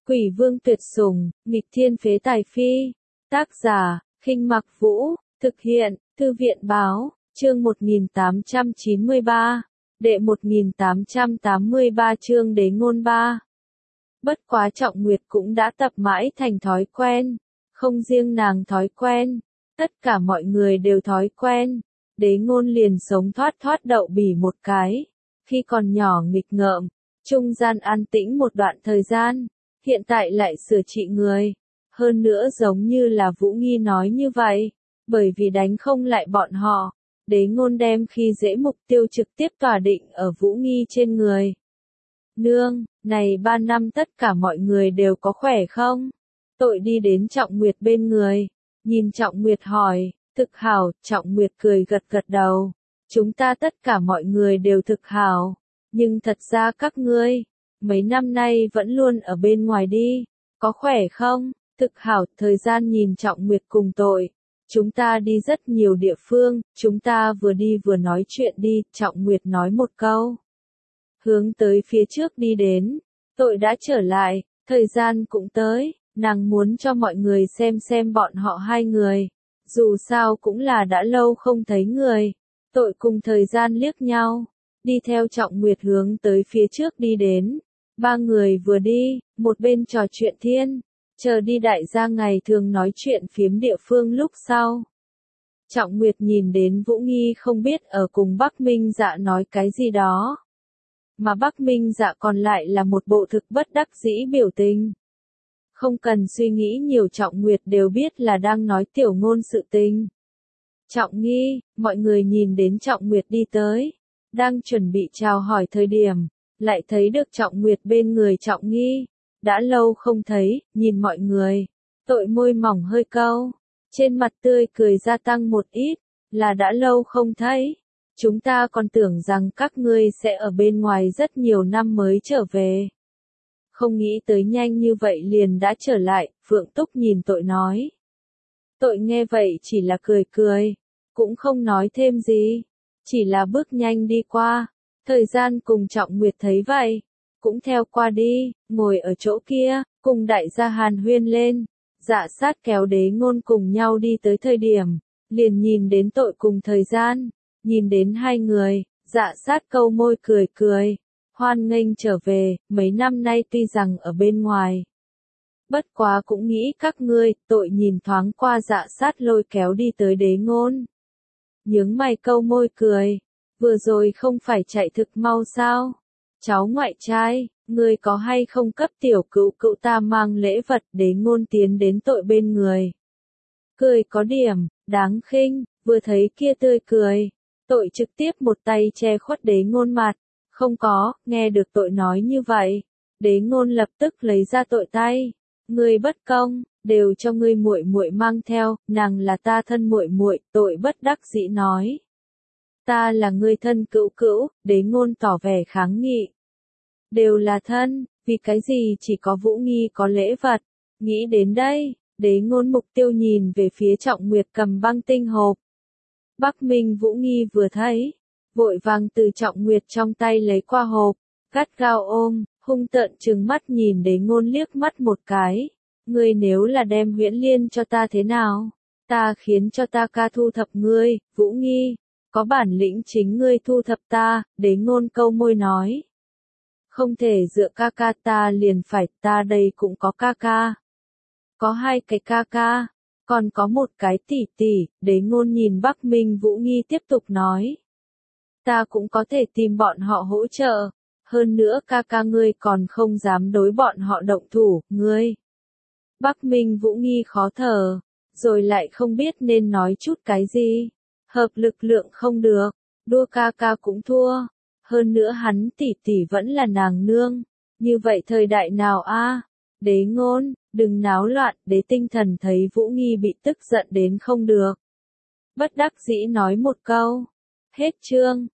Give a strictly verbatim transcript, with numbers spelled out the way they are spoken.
Quỷ vương tuyệt sủng, nghịch thiên phế tài phi. Tác giả, Khinh Mặc Vũ, thực hiện, Thư viện báo, chương một nghìn tám trăm chín mươi ba, đệ một nghìn tám trăm tám mươi ba chương đế ngôn ba. Bất quá Trọng Nguyệt cũng đã tập mãi thành thói quen, không riêng nàng thói quen, tất cả mọi người đều thói quen. Đế ngôn liền sống thoát thoát đậu bỉ một cái, khi còn nhỏ nghịch ngợm, trung gian an tĩnh một đoạn thời gian, hiện tại lại sửa trị người. Hơn nữa giống như là Vũ Nghi nói như vậy, bởi vì đánh không lại bọn họ, đế ngôn đem khi dễ mục tiêu trực tiếp tỏa định ở Vũ Nghi trên người. Nương, này ba năm tất cả mọi người đều có khỏe không? Tội đi đến Trọng Nguyệt bên người, nhìn Trọng Nguyệt hỏi, thực hảo, Trọng Nguyệt cười gật gật đầu. Chúng ta tất cả mọi người đều thực hảo, nhưng thật ra các ngươi, mấy năm nay vẫn luôn ở bên ngoài đi, có khỏe không? Thực hảo, thời gian nhìn Trọng Nguyệt cùng Tội. Chúng ta đi rất nhiều địa phương, chúng ta vừa đi vừa nói chuyện đi, Trọng Nguyệt nói một câu. Hướng tới phía trước đi đến, Tội đã trở lại, thời gian cũng tới, nàng muốn cho mọi người xem xem bọn họ hai người. Dù sao cũng là đã lâu không thấy người, Tội cùng thời gian liếc nhau, đi theo Trọng Nguyệt hướng tới phía trước đi đến. Ba người vừa đi, một bên trò chuyện thiên, chờ đi đại gia ngày thường nói chuyện phiếm địa phương lúc sau. Trọng Nguyệt nhìn đến Vũ Nghi không biết ở cùng Bắc Minh Dạ nói cái gì đó. Mà Bắc Minh Dạ còn lại là một bộ thực bất đắc dĩ biểu tình. Không cần suy nghĩ nhiều, Trọng Nguyệt đều biết là đang nói tiểu ngôn sự tình. Trọng Nghi, mọi người nhìn đến Trọng Nguyệt đi tới, đang chuẩn bị chào hỏi thời điểm, lại thấy được Trọng Nguyệt bên người Trọng Nghi. Đã lâu không thấy, nhìn mọi người, Tội môi mỏng hơi cau, trên mặt tươi cười gia tăng một ít, là đã lâu không thấy. Chúng ta còn tưởng rằng các ngươi sẽ ở bên ngoài rất nhiều năm mới trở về. Không nghĩ tới nhanh như vậy liền đã trở lại, Phượng Túc nhìn Tội nói. Tội nghe vậy chỉ là cười cười, cũng không nói thêm gì, chỉ là bước nhanh đi qua. Thời gian cùng Trọng Nguyệt thấy vậy, cũng theo qua đi, ngồi ở chỗ kia, cùng đại gia hàn huyên lên. Dạ sát kéo đế ngôn cùng nhau đi tới thời điểm, liền nhìn đến Tội cùng thời gian, nhìn đến hai người, dạ sát câu môi cười cười, hoan nghênh trở về, mấy năm nay tuy rằng ở bên ngoài. Bất quá cũng nghĩ các ngươi, Tội nhìn thoáng qua dạ sát lôi kéo đi tới đế ngôn. Nhướng mày câu môi cười, vừa rồi không phải chạy thực mau sao? Cháu ngoại trai, ngươi có hay không cấp tiểu cữu cữu ta mang lễ vật? Đế ngôn tiến đến Tội bên người. Cười có điểm, đáng khinh, vừa thấy kia tươi cười. Tội trực tiếp một tay che khuất đế ngôn mặt. Không có, nghe được Tội nói như vậy. Đế ngôn lập tức lấy ra Tội tay. Ngươi bất công, đều cho ngươi muội muội mang theo, nàng là ta thân muội muội, Tội bất đắc dĩ nói. Ta là ngươi thân cữu cữu, đế ngôn tỏ vẻ kháng nghị. Đều là thân, vì cái gì chỉ có Vũ Nghi có lễ vật. Nghĩ đến đây, đế ngôn mục tiêu nhìn về phía Trọng Nguyệt cầm băng tinh hộp. Bắc Minh Vũ Nghi vừa thấy, vội vàng từ Trọng Nguyệt trong tay lấy qua hộp, gắt gao ôm, hung tợn trừng mắt nhìn đế ngôn liếc mắt một cái. Ngươi nếu là đem Huyễn Liên cho ta thế nào? Ta khiến cho ta ca thu thập ngươi, Vũ Nghi. Có bản lĩnh chính ngươi thu thập ta, đế ngôn câu môi nói. Không thể dựa ca ca ta liền phải, ta đây cũng có ca ca. Có hai cái ca ca, còn có một cái tỷ tỷ, đế ngôn nhìn Bắc Minh Vũ Nghi tiếp tục nói. Ta cũng có thể tìm bọn họ hỗ trợ, hơn nữa ca ca ngươi còn không dám đối bọn họ động thủ, ngươi. Bắc Minh Vũ Nghi khó thở, rồi lại không biết nên nói chút cái gì. Hợp lực lượng không được, đua ca ca cũng thua, hơn nữa hắn tỷ tỷ vẫn là nàng nương, như vậy thời đại nào a? Đế ngôn, đừng náo loạn, đế tinh thần thấy Vũ Nghi bị tức giận đến không được. Bất đắc dĩ nói một câu, hết chương.